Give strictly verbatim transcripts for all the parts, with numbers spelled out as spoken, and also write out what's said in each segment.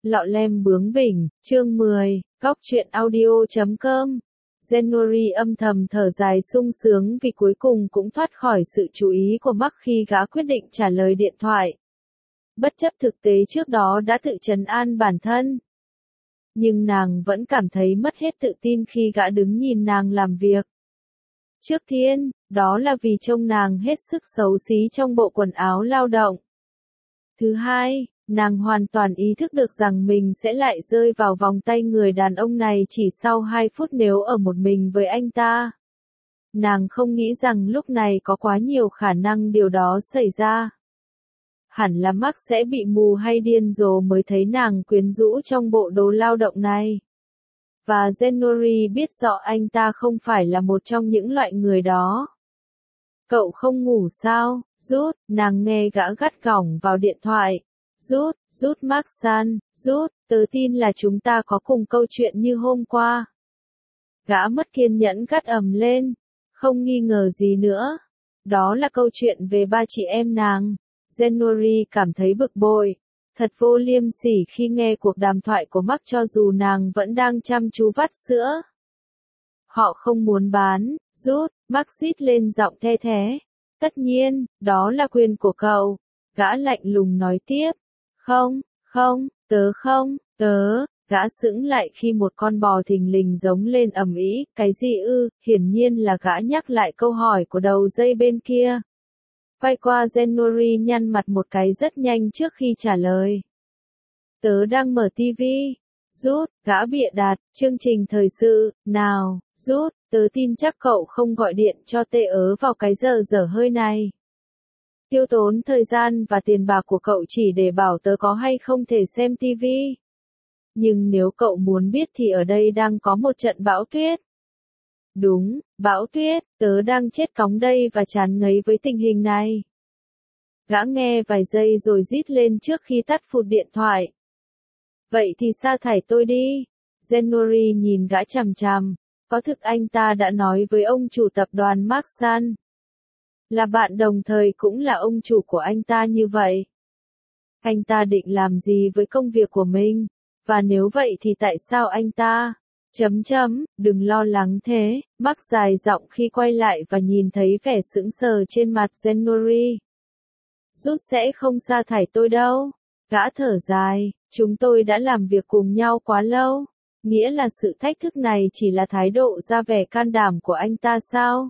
Lọ lem bướng bỉnh, chương mười, góc truyện audio chấm com. January âm thầm thở dài sung sướng vì cuối cùng cũng thoát khỏi sự chú ý của Mark khi gã quyết định trả lời điện thoại. Bất chấp thực tế trước đó đã tự trấn an bản thân. Nhưng nàng vẫn cảm thấy mất hết tự tin khi gã đứng nhìn nàng làm việc. Trước tiên, đó là vì trông nàng hết sức xấu xí trong bộ quần áo lao động. Thứ hai, nàng hoàn toàn ý thức được rằng mình sẽ lại rơi vào vòng tay người đàn ông này chỉ sau hai phút nếu ở một mình với anh ta. Nàng không nghĩ rằng lúc này có quá nhiều khả năng điều đó xảy ra. Hẳn là Mark sẽ bị mù hay điên rồ mới thấy nàng quyến rũ trong bộ đồ lao động này. Và January biết rõ anh ta không phải là một trong những loại người đó. Cậu không ngủ sao, Rút, nàng nghe gã gắt gỏng vào điện thoại. Rút, Rút Mark san, Rút, tớ tin là chúng ta có cùng câu chuyện như hôm qua. Gã mất kiên nhẫn gắt ầm lên, không nghi ngờ gì nữa. Đó là câu chuyện về ba chị em nàng. January cảm thấy bực bội, thật vô liêm sỉ khi nghe cuộc đàm thoại của Mark cho dù nàng vẫn đang chăm chú vắt sữa. Họ không muốn bán, Rút, Mark rít lên giọng the thé. Tất nhiên, đó là quyền của cậu. Gã lạnh lùng nói tiếp. Không, không, tớ không, tớ, gã sững lại khi một con bò thình lình giống lên ầm ĩ, cái gì ư, hiển nhiên là gã nhắc lại câu hỏi của đầu dây bên kia. Quay qua January nhăn mặt một cái rất nhanh trước khi trả lời. Tớ đang mở tivi. Rút, gã bịa đặt, chương trình thời sự, nào, Rút, tớ tin chắc cậu không gọi điện cho tê ớ vào cái giờ dở hơi này. Tiêu tốn thời gian và tiền bạc của cậu chỉ để bảo tớ có hay không thể xem tivi. Nhưng nếu cậu muốn biết thì ở đây đang có một trận bão tuyết. Đúng, bão tuyết, tớ đang chết cóng đây và chán ngấy với tình hình này. Gã nghe vài giây rồi rít lên trước khi tắt phụt điện thoại. Vậy thì sa thải tôi đi. January nhìn gã chằm chằm. Có thực anh ta đã nói với ông chủ tập đoàn Mark san. Là bạn đồng thời cũng là ông chủ của anh ta như vậy. Anh ta định làm gì với công việc của mình? Và nếu vậy thì tại sao anh ta? Chấm chấm, đừng lo lắng thế, Mark dài giọng khi quay lại và nhìn thấy vẻ sững sờ trên mặt January. Rút sẽ không sa thải tôi đâu. Gã thở dài, chúng tôi đã làm việc cùng nhau quá lâu. Nghĩa là sự thách thức này chỉ là thái độ ra vẻ can đảm của anh ta sao?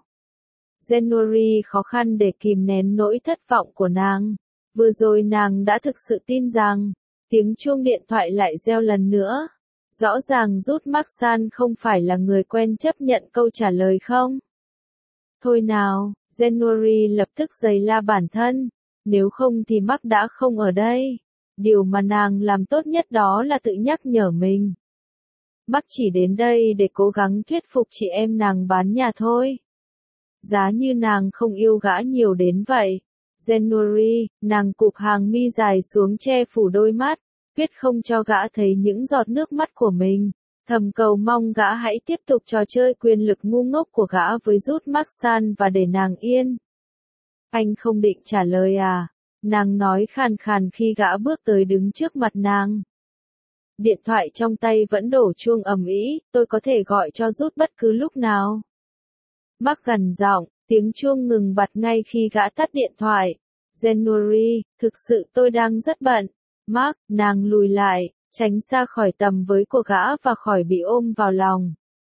January khó khăn để kìm nén nỗi thất vọng của nàng. Vừa rồi nàng đã thực sự tin rằng, tiếng chuông điện thoại lại reo lần nữa. Rõ ràng Rút Mark san không phải là người quen chấp nhận câu trả lời không? Thôi nào, January lập tức giày la bản thân. Nếu không thì Mark đã không ở đây. Điều mà nàng làm tốt nhất đó là tự nhắc nhở mình. Mark chỉ đến đây để cố gắng thuyết phục chị em nàng bán nhà thôi. Giá như nàng không yêu gã nhiều đến vậy. January, nàng cụp hàng mi dài xuống che phủ đôi mắt, quyết không cho gã thấy những giọt nước mắt của mình. Thầm cầu mong gã hãy tiếp tục trò chơi quyền lực ngu ngốc của gã với Rút Mark san và để nàng yên. Anh không định trả lời à? Nàng nói khàn khàn khi gã bước tới đứng trước mặt nàng. Điện thoại trong tay vẫn đổ chuông ầm ĩ, tôi có thể gọi cho Rút bất cứ lúc nào. Mark gằn giọng, tiếng chuông ngừng bặt ngay khi gã tắt điện thoại. January, thực sự tôi đang rất bận. Mark, nàng lùi lại, tránh xa khỏi tầm với của gã và khỏi bị ôm vào lòng.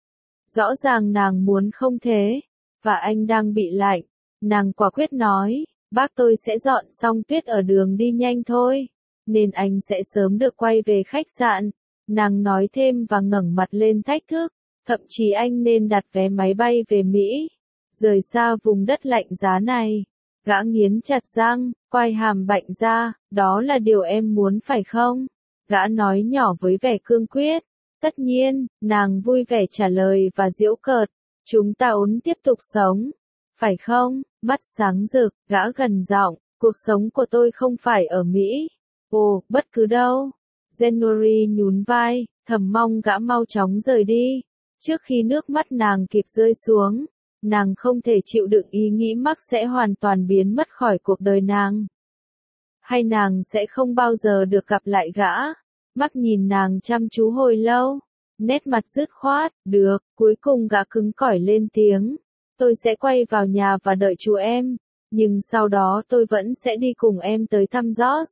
Rõ ràng nàng muốn không thế, và anh đang bị lạnh. Nàng quả quyết nói, bác tôi sẽ dọn xong tuyết ở đường đi nhanh thôi, nên anh sẽ sớm được quay về khách sạn. Nàng nói thêm và ngẩng mặt lên thách thức, thậm chí anh nên đặt vé máy bay về Mỹ, rời xa vùng đất lạnh giá này. Gã nghiến chặt răng, quay hàm bạnh ra, đó là điều em muốn phải không? Gã nói nhỏ với vẻ cương quyết. Tất nhiên, nàng vui vẻ trả lời và giễu cợt, chúng ta ổn tiếp tục sống. Phải không? Mắt sáng rực, gã gần giọng, cuộc sống của tôi không phải ở Mỹ. Ồ, bất cứ đâu. January nhún vai, thầm mong gã mau chóng rời đi. Trước khi nước mắt nàng kịp rơi xuống, nàng không thể chịu đựng ý nghĩ Mark sẽ hoàn toàn biến mất khỏi cuộc đời nàng. Hay nàng sẽ không bao giờ được gặp lại gã. Mark nhìn nàng chăm chú hồi lâu, nét mặt dứt khoát, được, cuối cùng gã cứng cỏi lên tiếng. Tôi sẽ quay vào nhà và đợi chú em, nhưng sau đó tôi vẫn sẽ đi cùng em tới thăm George.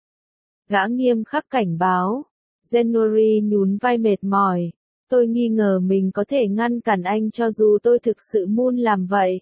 Gã nghiêm khắc cảnh báo. January nhún vai mệt mỏi. Tôi nghi ngờ mình có thể ngăn cản anh cho dù tôi thực sự muốn làm vậy.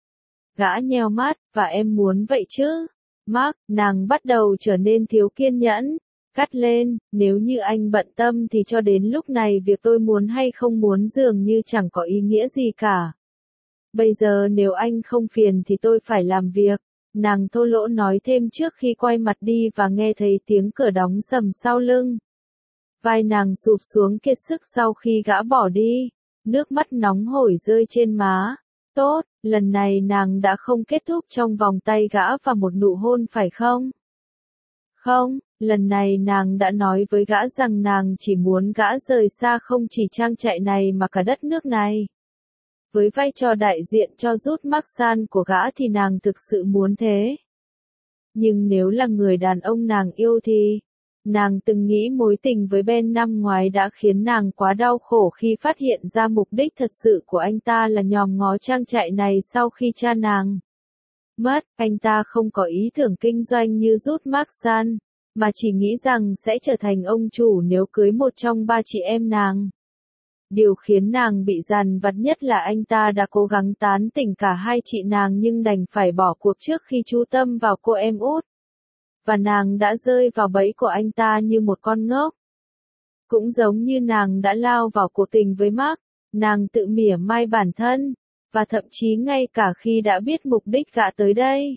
Gã nheo mắt, và em muốn vậy chứ? Mark, nàng bắt đầu trở nên thiếu kiên nhẫn. Cắt lên, nếu như anh bận tâm thì cho đến lúc này việc tôi muốn hay không muốn dường như chẳng có ý nghĩa gì cả. Bây giờ nếu anh không phiền thì tôi phải làm việc. Nàng thô lỗ nói thêm trước khi quay mặt đi và nghe thấy tiếng cửa đóng sầm sau lưng. Vai nàng sụp xuống kiệt sức sau khi gã bỏ đi. Nước mắt nóng hổi rơi trên má. Tốt, lần này nàng đã không kết thúc trong vòng tay gã và một nụ hôn phải không? Không, lần này nàng đã nói với gã rằng nàng chỉ muốn gã rời xa không chỉ trang trại này mà cả đất nước này. Với vai trò đại diện cho Rút Marsan của gã thì nàng thực sự muốn thế. Nhưng nếu là người đàn ông nàng yêu thì... Nàng từng nghĩ mối tình với Ben năm ngoái đã khiến nàng quá đau khổ khi phát hiện ra mục đích thật sự của anh ta là nhòm ngó trang trại này sau khi cha nàng mất. Anh ta không có ý tưởng kinh doanh như Rút Marsan, mà chỉ nghĩ rằng sẽ trở thành ông chủ nếu cưới một trong ba chị em nàng. Điều khiến nàng bị dằn vặt nhất là anh ta đã cố gắng tán tỉnh cả hai chị nàng nhưng đành phải bỏ cuộc trước khi chú tâm vào cô em út. Và nàng đã rơi vào bẫy của anh ta như một con ngốc. Cũng giống như nàng đã lao vào cuộc tình với Mark, nàng tự mỉa mai bản thân, và thậm chí ngay cả khi đã biết mục đích gã tới đây.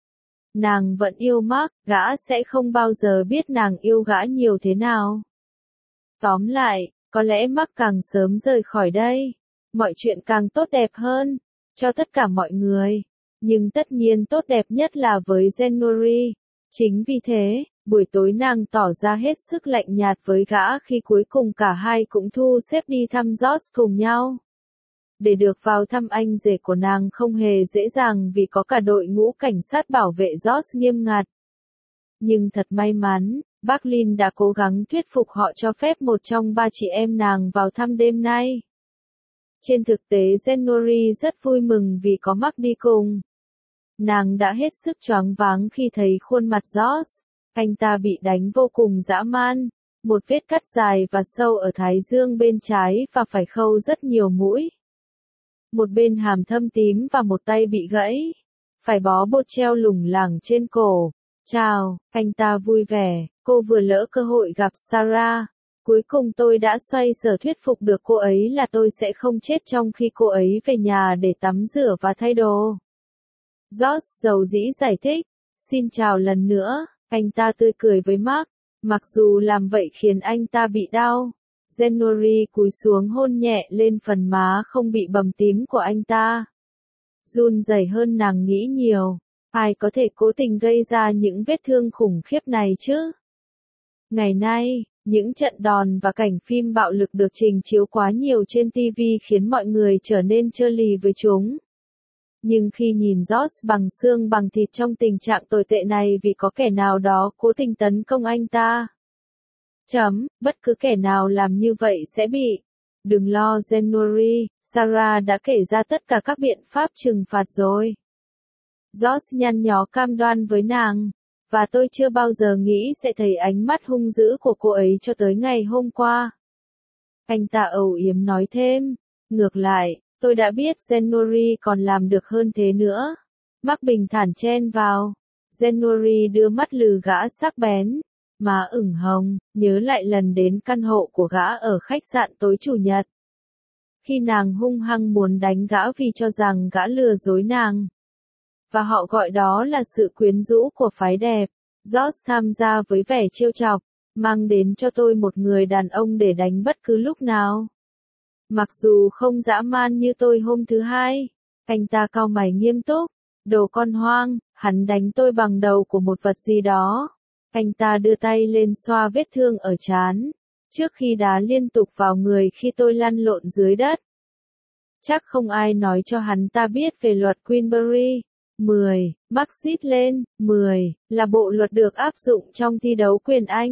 Nàng vẫn yêu Mark, gã sẽ không bao giờ biết nàng yêu gã nhiều thế nào. Tóm lại, có lẽ Mark càng sớm rời khỏi đây, mọi chuyện càng tốt đẹp hơn, cho tất cả mọi người. Nhưng tất nhiên tốt đẹp nhất là với January. Chính vì thế, buổi tối nàng tỏ ra hết sức lạnh nhạt với gã khi cuối cùng cả hai cũng thu xếp đi thăm George cùng nhau. Để được vào thăm anh rể của nàng không hề dễ dàng vì có cả đội ngũ cảnh sát bảo vệ George nghiêm ngặt. Nhưng thật may mắn, bác Lin đã cố gắng thuyết phục họ cho phép một trong ba chị em nàng vào thăm đêm nay. Trên thực tế January rất vui mừng vì có Mark đi cùng. Nàng đã hết sức choáng váng khi thấy khuôn mặt George. Anh ta bị đánh vô cùng dã man, một vết cắt dài và sâu ở thái dương bên trái và phải khâu rất nhiều mũi. Một bên hàm thâm tím và một tay bị gãy, phải bó bột treo lủng lẳng trên cổ. Chào, anh ta vui vẻ, cô vừa lỡ cơ hội gặp Sarah. Cuối cùng tôi đã xoay sở thuyết phục được cô ấy là tôi sẽ không chết trong khi cô ấy về nhà để tắm rửa và thay đồ. George dầu dĩ giải thích, xin chào lần nữa, anh ta tươi cười với Mark, mặc dù làm vậy khiến anh ta bị đau. January cúi xuống hôn nhẹ lên phần má không bị bầm tím của anh ta. Run rẩy hơn nàng nghĩ nhiều, ai có thể cố tình gây ra những vết thương khủng khiếp này chứ? Ngày nay, những trận đòn và cảnh phim bạo lực được trình chiếu quá nhiều trên ti vi khiến mọi người trở nên chơ lì với chúng. Nhưng khi nhìn George bằng xương bằng thịt trong tình trạng tồi tệ này vì có kẻ nào đó cố tình tấn công anh ta. Chấm, bất cứ kẻ nào làm như vậy sẽ bị. Đừng lo January, Sarah đã kể ra tất cả các biện pháp trừng phạt rồi. George nhăn nhó cam đoan với nàng, và tôi chưa bao giờ nghĩ sẽ thấy ánh mắt hung dữ của cô ấy cho tới ngày hôm qua. Anh ta âu yếm nói thêm, ngược lại, tôi đã biết January còn làm được hơn thế nữa. Mark bình thản chen vào. January đưa mắt lừ gã sắc bén, má ửng hồng, nhớ lại lần đến căn hộ của gã ở khách sạn tối chủ nhật. Khi nàng hung hăng muốn đánh gã vì cho rằng gã lừa dối nàng. Và họ gọi đó là sự quyến rũ của phái đẹp. George tham gia với vẻ trêu chọc, mang đến cho tôi một người đàn ông để đánh bất cứ lúc nào. Mặc dù không dã man như tôi hôm thứ hai, anh ta cau mày nghiêm túc, đồ con hoang, hắn đánh tôi bằng đầu của một vật gì đó. Anh ta đưa tay lên xoa vết thương ở trán, trước khi đá liên tục vào người khi tôi lăn lộn dưới đất. Chắc không ai nói cho hắn ta biết về luật Queensberry. mười. Mark rít lên, mười, là bộ luật được áp dụng trong thi đấu quyền Anh.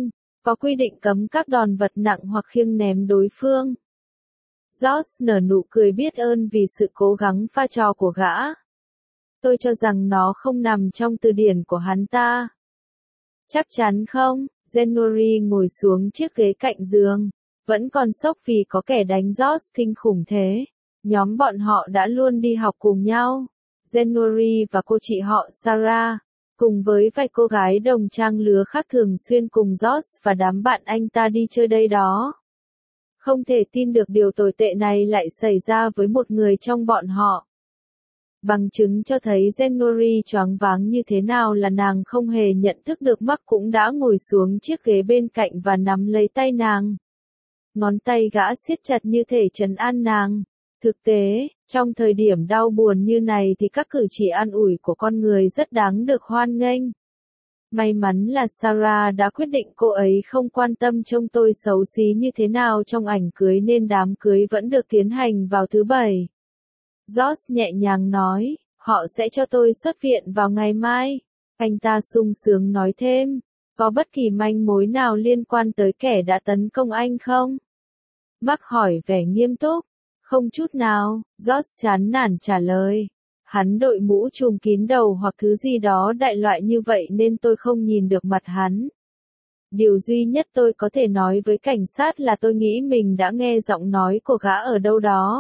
Có quy định cấm các đòn vật nặng hoặc khiêng ném đối phương. George nở nụ cười biết ơn vì sự cố gắng pha trò của gã. Tôi cho rằng nó không nằm trong từ điển của hắn ta. Chắc chắn không, January ngồi xuống chiếc ghế cạnh giường. Vẫn còn sốc vì có kẻ đánh George kinh khủng thế. Nhóm bọn họ đã luôn đi học cùng nhau. January và cô chị họ Sarah, cùng với vài cô gái đồng trang lứa khác thường xuyên cùng George và đám bạn anh ta đi chơi đây đó. Không thể tin được điều tồi tệ này lại xảy ra với một người trong bọn họ. Bằng chứng cho thấy January choáng váng như thế nào là nàng không hề nhận thức được Mark cũng đã ngồi xuống chiếc ghế bên cạnh và nắm lấy tay nàng. Ngón tay gã siết chặt như thể trấn an nàng. Thực tế, trong thời điểm đau buồn như này thì các cử chỉ an ủi của con người rất đáng được hoan nghênh. May mắn là Sarah đã quyết định cô ấy không quan tâm trông tôi xấu xí như thế nào trong ảnh cưới nên đám cưới vẫn được tiến hành vào thứ Bảy. George nhẹ nhàng nói, họ sẽ cho tôi xuất viện vào ngày mai. Anh ta sung sướng nói thêm, có bất kỳ manh mối nào liên quan tới kẻ đã tấn công anh không? Mark hỏi vẻ nghiêm túc. Không chút nào, George chán nản trả lời. Hắn đội mũ trùm kín đầu hoặc thứ gì đó đại loại như vậy nên tôi không nhìn được mặt hắn. Điều duy nhất tôi có thể nói với cảnh sát là tôi nghĩ mình đã nghe giọng nói của gã ở đâu đó.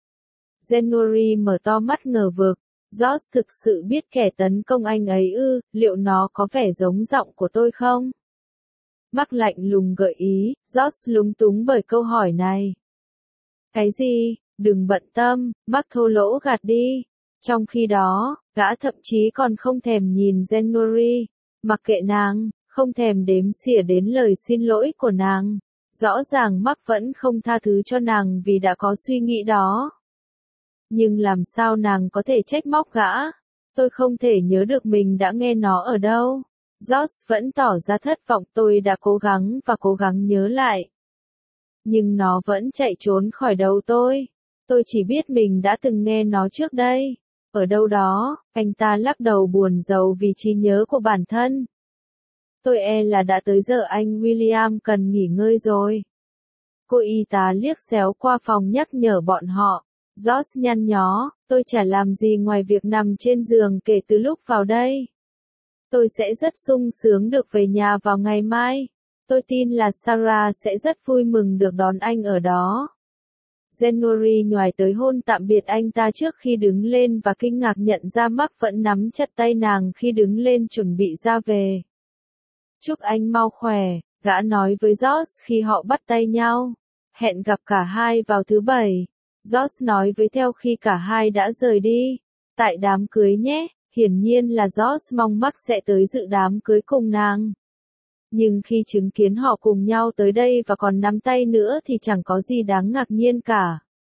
January mở to mắt ngờ vực. George thực sự biết kẻ tấn công anh ấy ư, liệu nó có vẻ giống giọng của tôi không? Mark lạnh lùng gợi ý, George lúng túng bởi câu hỏi này. Cái gì, đừng bận tâm, Mark thô lỗ gạt đi. Trong khi đó, gã thậm chí còn không thèm nhìn January, mặc kệ nàng, không thèm đếm xỉa đến lời xin lỗi của nàng. Rõ ràng Mark vẫn không tha thứ cho nàng vì đã có suy nghĩ đó. Nhưng làm sao nàng có thể trách móc gã? Tôi không thể nhớ được mình đã nghe nó ở đâu. George vẫn tỏ ra thất vọng, tôi đã cố gắng và cố gắng nhớ lại. Nhưng nó vẫn chạy trốn khỏi đầu tôi. Tôi chỉ biết mình đã từng nghe nó trước đây. Ở đâu đó, anh ta lắc đầu buồn rầu vì trí nhớ của bản thân. Tôi e là đã tới giờ anh William cần nghỉ ngơi rồi. Cô y tá liếc xéo qua phòng nhắc nhở bọn họ. George nhăn nhó, tôi chả làm gì ngoài việc nằm trên giường kể từ lúc vào đây. Tôi sẽ rất sung sướng được về nhà vào ngày mai. Tôi tin là Sarah sẽ rất vui mừng được đón anh ở đó. January nhoài tới hôn tạm biệt anh ta trước khi đứng lên và kinh ngạc nhận ra Mark vẫn nắm chặt tay nàng khi đứng lên chuẩn bị ra về. Chúc anh mau khỏe, gã nói với George khi họ bắt tay nhau. Hẹn gặp cả hai vào thứ Bảy. George nói với theo khi cả hai đã rời đi. Tại đám cưới nhé, hiển nhiên là George mong Mark sẽ tới dự đám cưới cùng nàng. Nhưng khi chứng kiến họ cùng nhau tới đây và còn nắm tay nữa thì chẳng có gì đáng ngạc nhiên cả.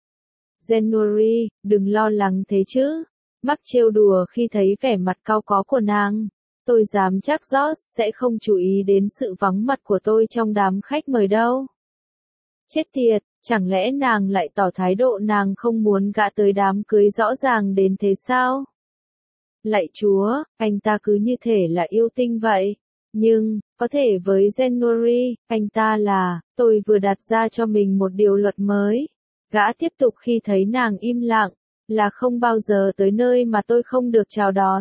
January, đừng lo lắng thế chứ. Mark trêu đùa khi thấy vẻ mặt cau có của nàng. Tôi dám chắc George sẽ không chú ý đến sự vắng mặt của tôi trong đám khách mời đâu. Chết tiệt, chẳng lẽ nàng lại tỏ thái độ nàng không muốn gã tới đám cưới rõ ràng đến thế sao? Lạy Chúa, anh ta cứ như thể là yêu tinh vậy. Nhưng, có thể với January, anh ta là, tôi vừa đặt ra cho mình một điều luật mới. Gã tiếp tục khi thấy nàng im lặng, là không bao giờ tới nơi mà tôi không được chào đón.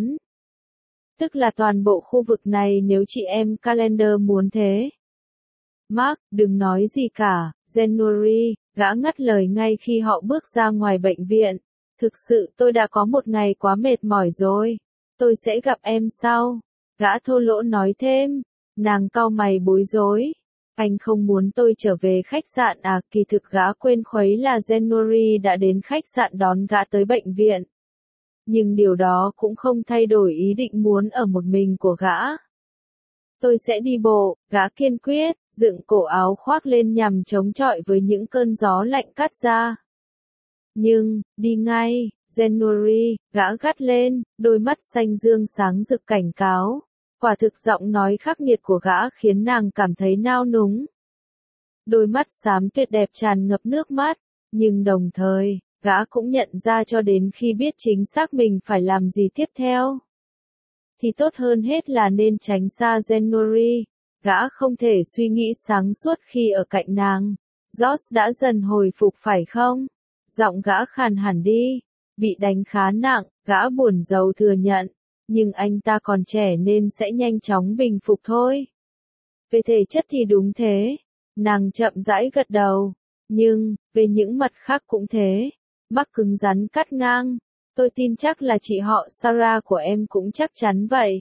Tức là toàn bộ khu vực này nếu chị em Calendar muốn thế. Mark, đừng nói gì cả, January, gã ngắt lời ngay khi họ bước ra ngoài bệnh viện. Thực sự tôi đã có một ngày quá mệt mỏi rồi. Tôi sẽ gặp em sau. Gã thô lỗ nói thêm. Nàng cau mày bối rối. Anh không muốn tôi trở về khách sạn à? Kỳ thực gã quên khuấy là January đã đến khách sạn đón gã tới bệnh viện. Nhưng điều đó cũng không thay đổi ý định muốn ở một mình của gã. Tôi sẽ đi bộ, gã kiên quyết, dựng cổ áo khoác lên nhằm chống chọi với những cơn gió lạnh cắt ra. Nhưng, đi ngay, January, gã gắt lên, đôi mắt xanh dương sáng rực cảnh cáo. Quả thực giọng nói khắc nghiệt của gã khiến nàng cảm thấy nao núng. Đôi mắt xám tuyệt đẹp tràn ngập nước mắt, nhưng đồng thời, gã cũng nhận ra cho đến khi biết chính xác mình phải làm gì tiếp theo. Thì tốt hơn hết là nên tránh xa January. Gã không thể suy nghĩ sáng suốt khi ở cạnh nàng. George đã dần hồi phục phải không? Giọng gã khàn hẳn đi. Bị đánh khá nặng, gã buồn rầu thừa nhận. Nhưng anh ta còn trẻ nên sẽ nhanh chóng bình phục thôi. Về thể chất thì đúng thế. Nàng chậm rãi gật đầu. Nhưng, về những mặt khác cũng thế. Mark cứng rắn cắt ngang. Tôi tin chắc là chị họ Sarah của em cũng chắc chắn vậy.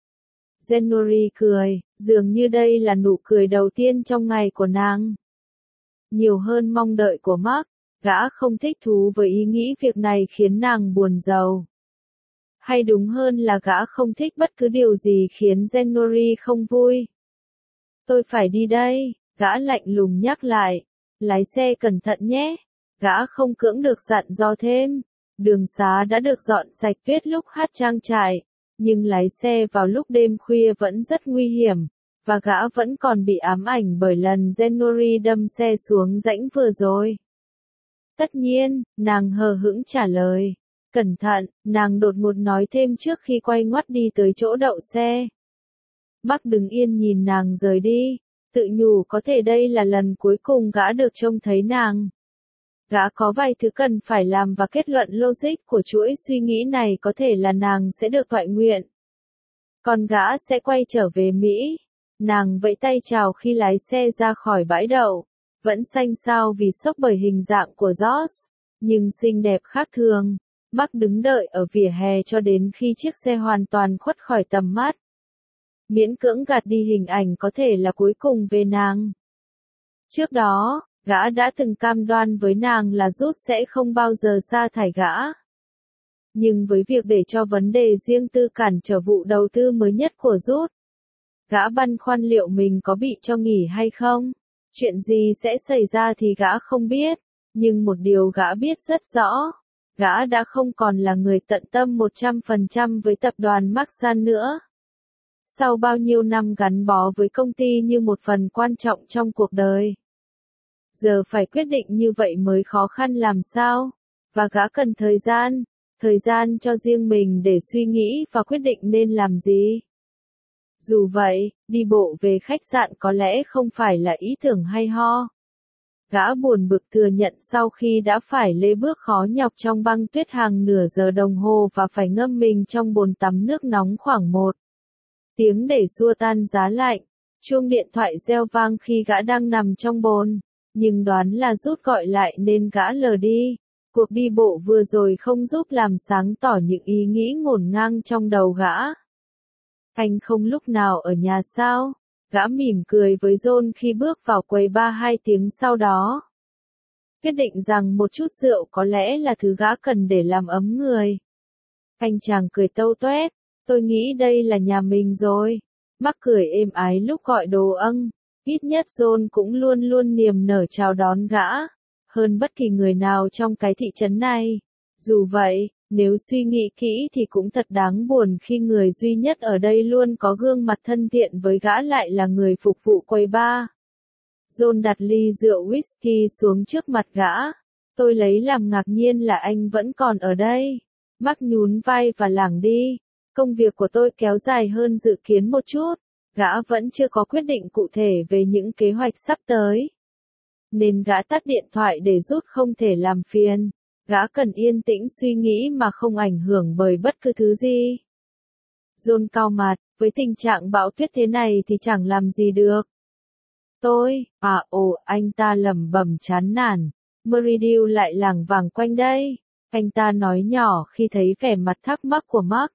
January cười, dường như đây là nụ cười đầu tiên trong ngày của nàng. Nhiều hơn mong đợi của Mark, gã không thích thú với ý nghĩ việc này khiến nàng buồn rầu. Hay đúng hơn là gã không thích bất cứ điều gì khiến January không vui. Tôi phải đi đây, gã lạnh lùng nhắc lại. Lái xe cẩn thận nhé. Gã không cưỡng được dặn dò thêm. Đường xá đã được dọn sạch tuyết lúc hát trang trại. Nhưng lái xe vào lúc đêm khuya vẫn rất nguy hiểm. Và gã vẫn còn bị ám ảnh bởi lần January đâm xe xuống rãnh vừa rồi. Tất nhiên, nàng hờ hững trả lời. Cẩn thận, nàng đột ngột nói thêm trước khi quay ngoắt đi tới chỗ đậu xe. Mark đứng yên nhìn nàng rời đi. Tự nhủ có thể đây là lần cuối cùng gã được trông thấy nàng. Gã có vài thứ cần phải làm và kết luận logic của chuỗi suy nghĩ này có thể là nàng sẽ được toại nguyện. Còn gã sẽ quay trở về Mỹ. Nàng vẫy tay chào khi lái xe ra khỏi bãi đậu. Vẫn xanh xao vì sốc bởi hình dạng của George. Nhưng xinh đẹp khác thường. Mark đứng đợi ở vỉa hè cho đến khi chiếc xe hoàn toàn khuất khỏi tầm mắt. Miễn cưỡng gạt đi hình ảnh có thể là cuối cùng về nàng. Trước đó, gã đã từng cam đoan với nàng là Rút sẽ không bao giờ sa thải gã. Nhưng với việc để cho vấn đề riêng tư cản trở vụ đầu tư mới nhất của Rút, gã băn khoăn liệu mình có bị cho nghỉ hay không. Chuyện gì sẽ xảy ra thì gã không biết, nhưng một điều gã biết rất rõ. Gã đã không còn là người tận tâm một trăm phần trăm với tập đoàn Marsan nữa. Sau bao nhiêu năm gắn bó với công ty như một phần quan trọng trong cuộc đời. Giờ phải quyết định như vậy mới khó khăn làm sao. Và gã cần thời gian, thời gian cho riêng mình để suy nghĩ và quyết định nên làm gì. Dù vậy, đi bộ về khách sạn có lẽ không phải là ý tưởng hay ho. Gã buồn bực thừa nhận sau khi đã phải lê bước khó nhọc trong băng tuyết hàng nửa giờ đồng hồ và phải ngâm mình trong bồn tắm nước nóng khoảng một tiếng để xua tan giá lạnh. Chuông điện thoại reo vang khi gã đang nằm trong bồn, nhưng đoán là Rút gọi lại nên gã lờ đi. Cuộc đi bộ vừa rồi không giúp làm sáng tỏ những ý nghĩ ngổn ngang trong đầu gã. Anh không lúc nào ở nhà sao? Gã mỉm cười với John khi bước vào quầy bar hai tiếng sau đó. Quyết định rằng một chút rượu có lẽ là thứ gã cần để làm ấm người. Anh chàng cười tâu toét. Tôi nghĩ đây là nhà mình rồi. Mark cười êm ái lúc gọi đồ âng. Ít nhất John cũng luôn luôn niềm nở chào đón gã. Hơn bất kỳ người nào trong cái thị trấn này. Dù vậy, nếu suy nghĩ kỹ thì cũng thật đáng buồn khi người duy nhất ở đây luôn có gương mặt thân thiện với gã lại là người phục vụ quầy bar. John đặt ly rượu whisky xuống trước mặt gã. Tôi lấy làm ngạc nhiên là anh vẫn còn ở đây. Mark nhún vai và lảng đi. Công việc của tôi kéo dài hơn dự kiến một chút. Gã vẫn chưa có quyết định cụ thể về những kế hoạch sắp tới. Nên gã tắt điện thoại để Rút không thể làm phiền. Gã cần yên tĩnh suy nghĩ mà không ảnh hưởng bởi bất cứ thứ gì. John cau mặt, với tình trạng bão tuyết thế này thì chẳng làm gì được. Tôi, à ồ, anh ta lẩm bẩm chán nản. Meridiu lại lảng vảng quanh đây. Anh ta nói nhỏ khi thấy vẻ mặt thắc mắc của Mark.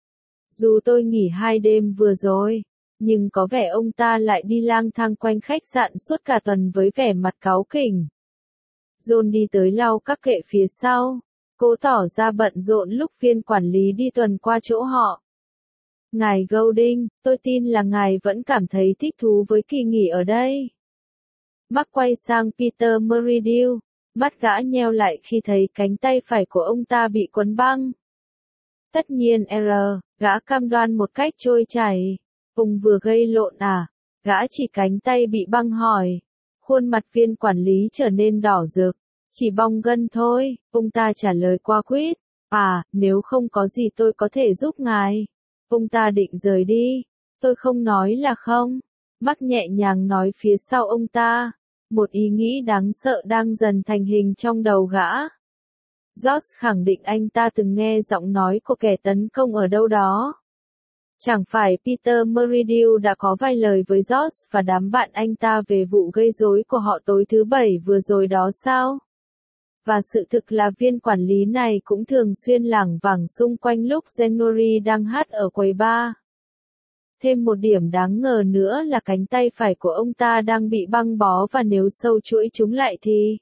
Dù tôi nghỉ hai đêm vừa rồi, nhưng có vẻ ông ta lại đi lang thang quanh khách sạn suốt cả tuần với vẻ mặt cáu kỉnh. John đi tới lau các kệ phía sau, cố tỏ ra bận rộn lúc viên quản lý đi tuần qua chỗ họ. Ngài Golding, tôi tin là ngài vẫn cảm thấy thích thú với kỳ nghỉ ở đây. Mark quay sang Peter Meridiu, mắt gã nheo lại khi thấy cánh tay phải của ông ta bị quấn băng. Tất nhiên R, gã cam đoan một cách trôi chảy. Ông vừa gây lộn à? Gã chỉ cánh tay bị băng hỏi. Khuôn mặt viên quản lý trở nên đỏ rực. Chỉ bong gân thôi, ông ta trả lời qua quýt. À, nếu không có gì tôi có thể giúp ngài. Ông ta định rời đi. Tôi không nói là không. Mark nhẹ nhàng nói phía sau ông ta. Một ý nghĩ đáng sợ đang dần thành hình trong đầu gã. George khẳng định anh ta từng nghe giọng nói của kẻ tấn công ở đâu đó. Chẳng phải Peter Meridew đã có vài lời với George và đám bạn anh ta về vụ gây rối của họ tối thứ Bảy vừa rồi đó sao? Và sự thực là viên quản lý này cũng thường xuyên lảng vảng xung quanh lúc January đang hát ở quầy bar. Thêm một điểm đáng ngờ nữa là cánh tay phải của ông ta đang bị băng bó và nếu sâu chuỗi chúng lại thì...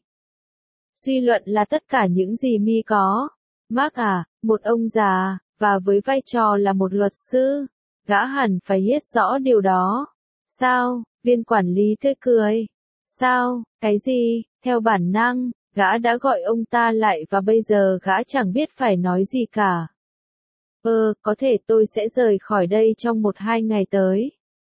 Suy luận là tất cả những gì mi có. Mark à, một ông già, và với vai trò là một luật sư, gã hẳn phải biết rõ điều đó. Sao? Viên quản lý tươi cười. Sao? Cái gì? Theo bản năng, gã đã gọi ông ta lại và bây giờ gã chẳng biết phải nói gì cả. Ờ, có thể tôi sẽ rời khỏi đây trong một hai ngày tới.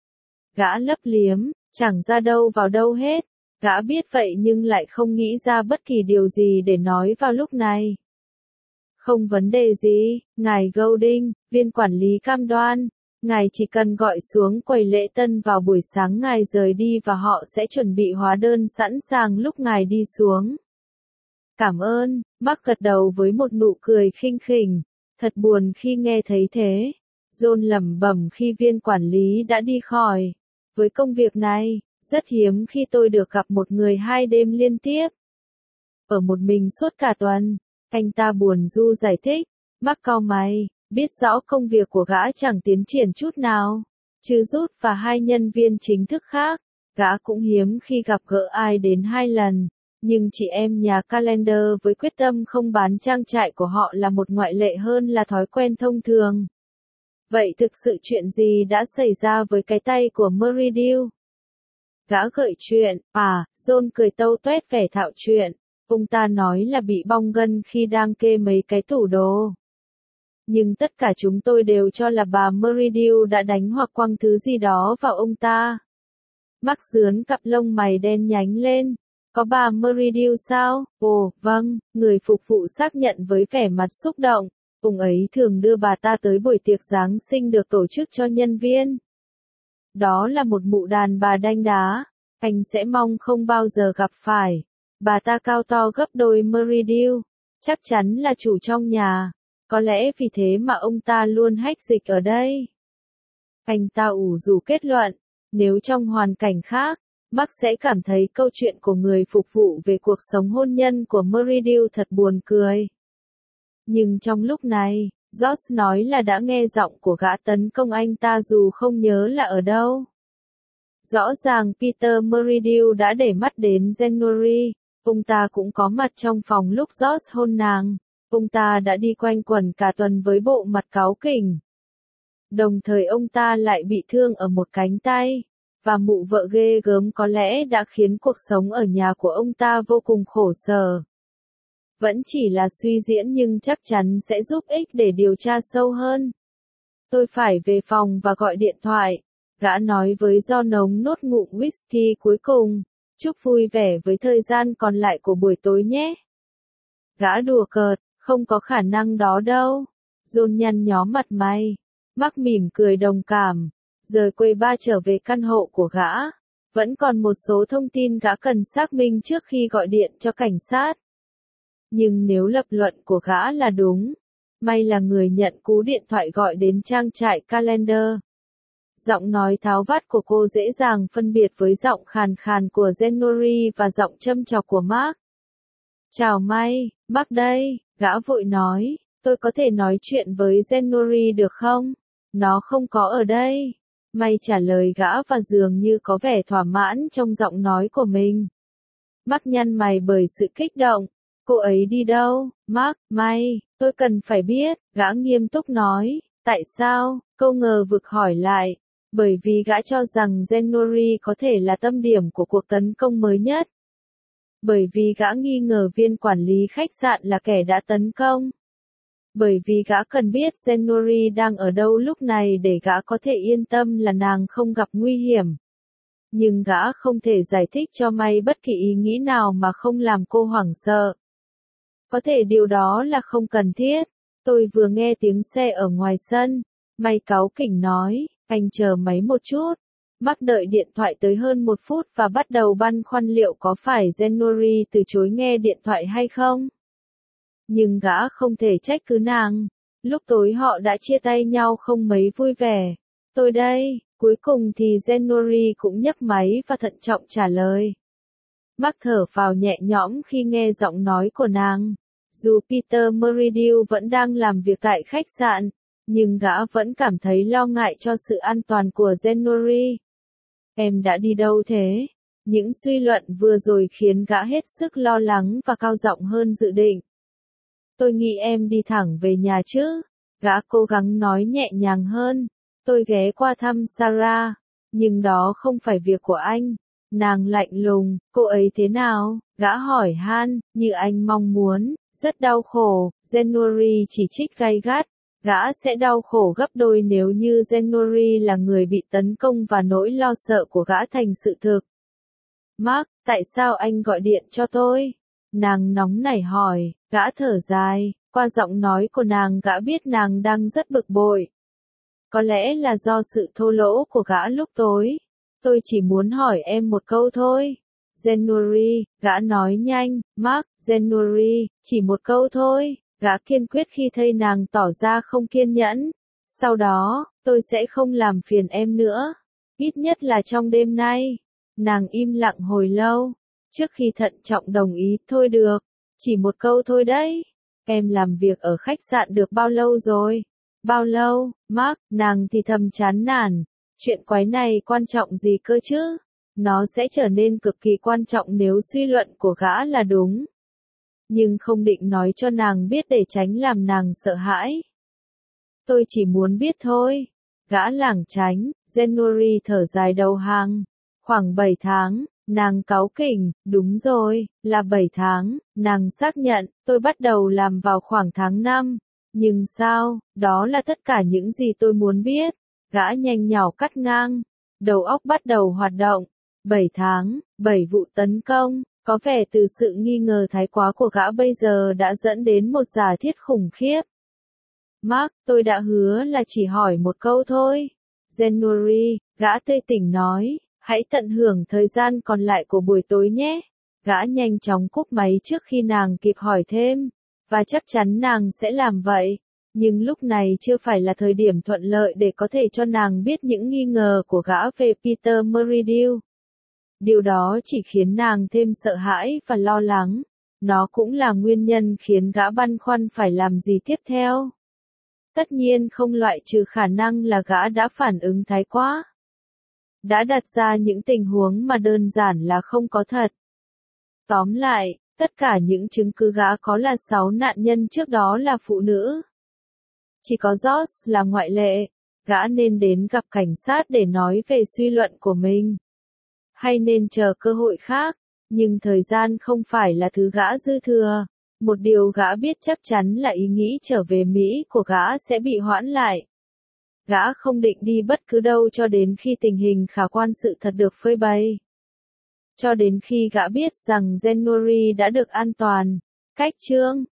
Gã lấp liếm, chẳng ra đâu vào đâu hết. Gã biết vậy nhưng lại không nghĩ ra bất kỳ điều gì để nói vào lúc này. Không vấn đề gì, ngài Golding, viên quản lý cam đoan. Ngài chỉ cần gọi xuống quầy lễ tân vào buổi sáng ngài rời đi và họ sẽ chuẩn bị hóa đơn sẵn sàng lúc ngài đi xuống. Cảm ơn, Mark gật đầu với một nụ cười khinh khỉnh. Thật buồn khi nghe thấy thế. John lẩm bẩm khi viên quản lý đã đi khỏi. Với công việc này, rất hiếm khi tôi được gặp một người hai đêm liên tiếp. Ở một mình suốt cả tuần, anh ta buồn du giải thích. Mark cau mày, biết rõ công việc của gã chẳng tiến triển chút nào. Trừ Rút và hai nhân viên chính thức khác, gã cũng hiếm khi gặp gỡ ai đến hai lần. Nhưng chị em nhà Calendar với quyết tâm không bán trang trại của họ là một ngoại lệ hơn là thói quen thông thường. Vậy thực sự chuyện gì đã xảy ra với cái tay của Meridew? Gã gợi chuyện, à, John cười tâu tuét vẻ thạo chuyện. Ông ta nói là bị bong gân khi đang kê mấy cái tủ đồ. Nhưng tất cả chúng tôi đều cho là bà Meridew đã đánh hoặc quăng thứ gì đó vào ông ta. Mark dướn cặp lông mày đen nhánh lên. Có bà Meridew sao? Ồ, vâng, người phục vụ xác nhận với vẻ mặt xúc động. Ông ấy thường đưa bà ta tới buổi tiệc Giáng sinh được tổ chức cho nhân viên. Đó là một mụ đàn bà đanh đá. Anh sẽ mong không bao giờ gặp phải. Bà ta cao to gấp đôi Meridew. Chắc chắn là chủ trong nhà. Có lẽ vì thế mà ông ta luôn hách dịch ở đây. Anh ta ủ rũ kết luận. Nếu trong hoàn cảnh khác, Mark sẽ cảm thấy câu chuyện của người phục vụ về cuộc sống hôn nhân của Meridew thật buồn cười. Nhưng trong lúc này, George nói là đã nghe giọng của gã tấn công anh ta dù không nhớ là ở đâu. Rõ ràng Peter Meridew đã để mắt đến January. Ông ta cũng có mặt trong phòng lúc George hôn nàng. Ông ta đã đi quanh quẩn cả tuần với bộ mặt cáu kỉnh. Đồng thời ông ta lại bị thương ở một cánh tay. Và mụ vợ ghê gớm có lẽ đã khiến cuộc sống ở nhà của ông ta vô cùng khổ sở. Vẫn chỉ là suy diễn nhưng chắc chắn sẽ giúp ích để điều tra sâu hơn. Tôi phải về phòng và gọi điện thoại. Gã nói với John nống nốt ngụm whisky cuối cùng. Chúc vui vẻ với thời gian còn lại của buổi tối nhé. Gã đùa cợt, không có khả năng đó đâu. John nhăn nhó mặt mày. Mark mỉm cười đồng cảm. Rời quầy bar trở về căn hộ của gã. Vẫn còn một số thông tin gã cần xác minh trước khi gọi điện cho cảnh sát. Nhưng nếu lập luận của gã là đúng, may là người nhận cú điện thoại gọi đến trang trại Calendar. Giọng nói tháo vát của cô dễ dàng phân biệt với giọng khàn khàn của January và giọng châm chọc của Mark. Chào May, Mark đây, gã vội nói, tôi có thể nói chuyện với January được không? Nó không có ở đây. May trả lời gã và dường như có vẻ thỏa mãn trong giọng nói của mình. Mark nhăn mày bởi sự kích động. Cô ấy đi đâu? Mark, May, tôi cần phải biết, gã nghiêm túc nói. Tại sao? Câu ngờ vực hỏi lại. Bởi vì gã cho rằng January có thể là tâm điểm của cuộc tấn công mới nhất. Bởi vì gã nghi ngờ viên quản lý khách sạn là kẻ đã tấn công. Bởi vì gã cần biết January đang ở đâu lúc này để gã có thể yên tâm là nàng không gặp nguy hiểm. Nhưng gã không thể giải thích cho May bất kỳ ý nghĩ nào mà không làm cô hoảng sợ. Có thể điều đó là không cần thiết. Tôi vừa nghe tiếng xe ở ngoài sân. May cáu kỉnh nói, anh chờ máy một chút. Mark đợi điện thoại tới hơn một phút và bắt đầu băn khoăn liệu có phải January từ chối nghe điện thoại hay không. Nhưng gã không thể trách cứ nàng. Lúc tối họ đã chia tay nhau không mấy vui vẻ. Tôi đây, cuối cùng thì January cũng nhấc máy và thận trọng trả lời. Mark thở phào nhẹ nhõm khi nghe giọng nói của nàng. Dù Peter Meridew vẫn đang làm việc tại khách sạn, nhưng gã vẫn cảm thấy lo ngại cho sự an toàn của January. Em đã đi đâu thế? Những suy luận vừa rồi khiến gã hết sức lo lắng và cao giọng hơn dự định. Tôi nghĩ em đi thẳng về nhà chứ. Gã cố gắng nói nhẹ nhàng hơn. Tôi ghé qua thăm Sarah, nhưng đó không phải việc của anh. Nàng lạnh lùng, cô ấy thế nào? Gã hỏi han, như anh mong muốn, rất đau khổ. January chỉ trích gay gắt. Gã sẽ đau khổ gấp đôi nếu như January là người bị tấn công và nỗi lo sợ của gã thành sự thực. Mark, tại sao anh gọi điện cho tôi? Nàng nóng nảy hỏi, gã thở dài, qua giọng nói của nàng gã biết nàng đang rất bực bội. Có lẽ là do sự thô lỗ của gã lúc tối. Tôi chỉ muốn hỏi em một câu thôi. January, gã nói nhanh, Mark, January, chỉ một câu thôi. Gã kiên quyết khi thấy nàng tỏ ra không kiên nhẫn. Sau đó, tôi sẽ không làm phiền em nữa. Ít nhất là trong đêm nay. Nàng im lặng hồi lâu. Trước khi thận trọng đồng ý, thôi được. Chỉ một câu thôi đấy. Em làm việc ở khách sạn được bao lâu rồi? Bao lâu, Mark? Nàng thì thầm chán nản. Chuyện quái này quan trọng gì cơ chứ? Nó sẽ trở nên cực kỳ quan trọng nếu suy luận của gã là đúng. Nhưng không định nói cho nàng biết để tránh làm nàng sợ hãi. Tôi chỉ muốn biết thôi. Gã lảng tránh, January thở dài đầu hàng. Khoảng bảy tháng, nàng cáu kỉnh, đúng rồi, là bảy tháng, nàng xác nhận, tôi bắt đầu làm vào khoảng tháng năm. Nhưng sao, đó là tất cả những gì tôi muốn biết. Gã nhanh nhỏ cắt ngang, đầu óc bắt đầu hoạt động. bảy tháng, bảy vụ tấn công. Có vẻ từ sự nghi ngờ thái quá của gã bây giờ đã dẫn đến một giả thiết khủng khiếp. Mark, tôi đã hứa là chỉ hỏi một câu thôi. January, gã tươi tỉnh nói, hãy tận hưởng thời gian còn lại của buổi tối nhé. Gã nhanh chóng cúp máy trước khi nàng kịp hỏi thêm, và chắc chắn nàng sẽ làm vậy. Nhưng lúc này chưa phải là thời điểm thuận lợi để có thể cho nàng biết những nghi ngờ của gã về Peter Meridew. Điều đó chỉ khiến nàng thêm sợ hãi và lo lắng. Nó cũng là nguyên nhân khiến gã băn khoăn phải làm gì tiếp theo. Tất nhiên không loại trừ khả năng là gã đã phản ứng thái quá. Đã đặt ra những tình huống mà đơn giản là không có thật. Tóm lại, tất cả những chứng cứ gã có là sáu nạn nhân trước đó là phụ nữ. Chỉ có George là ngoại lệ. Gã nên đến gặp cảnh sát để nói về suy luận của mình. Hay nên chờ cơ hội khác, nhưng thời gian không phải là thứ gã dư thừa. Một điều gã biết chắc chắn là ý nghĩ trở về Mỹ của gã sẽ bị hoãn lại. Gã không định đi bất cứ đâu cho đến khi tình hình khả quan sự thật được phơi bày. Cho đến khi gã biết rằng January đã được an toàn. Cách chương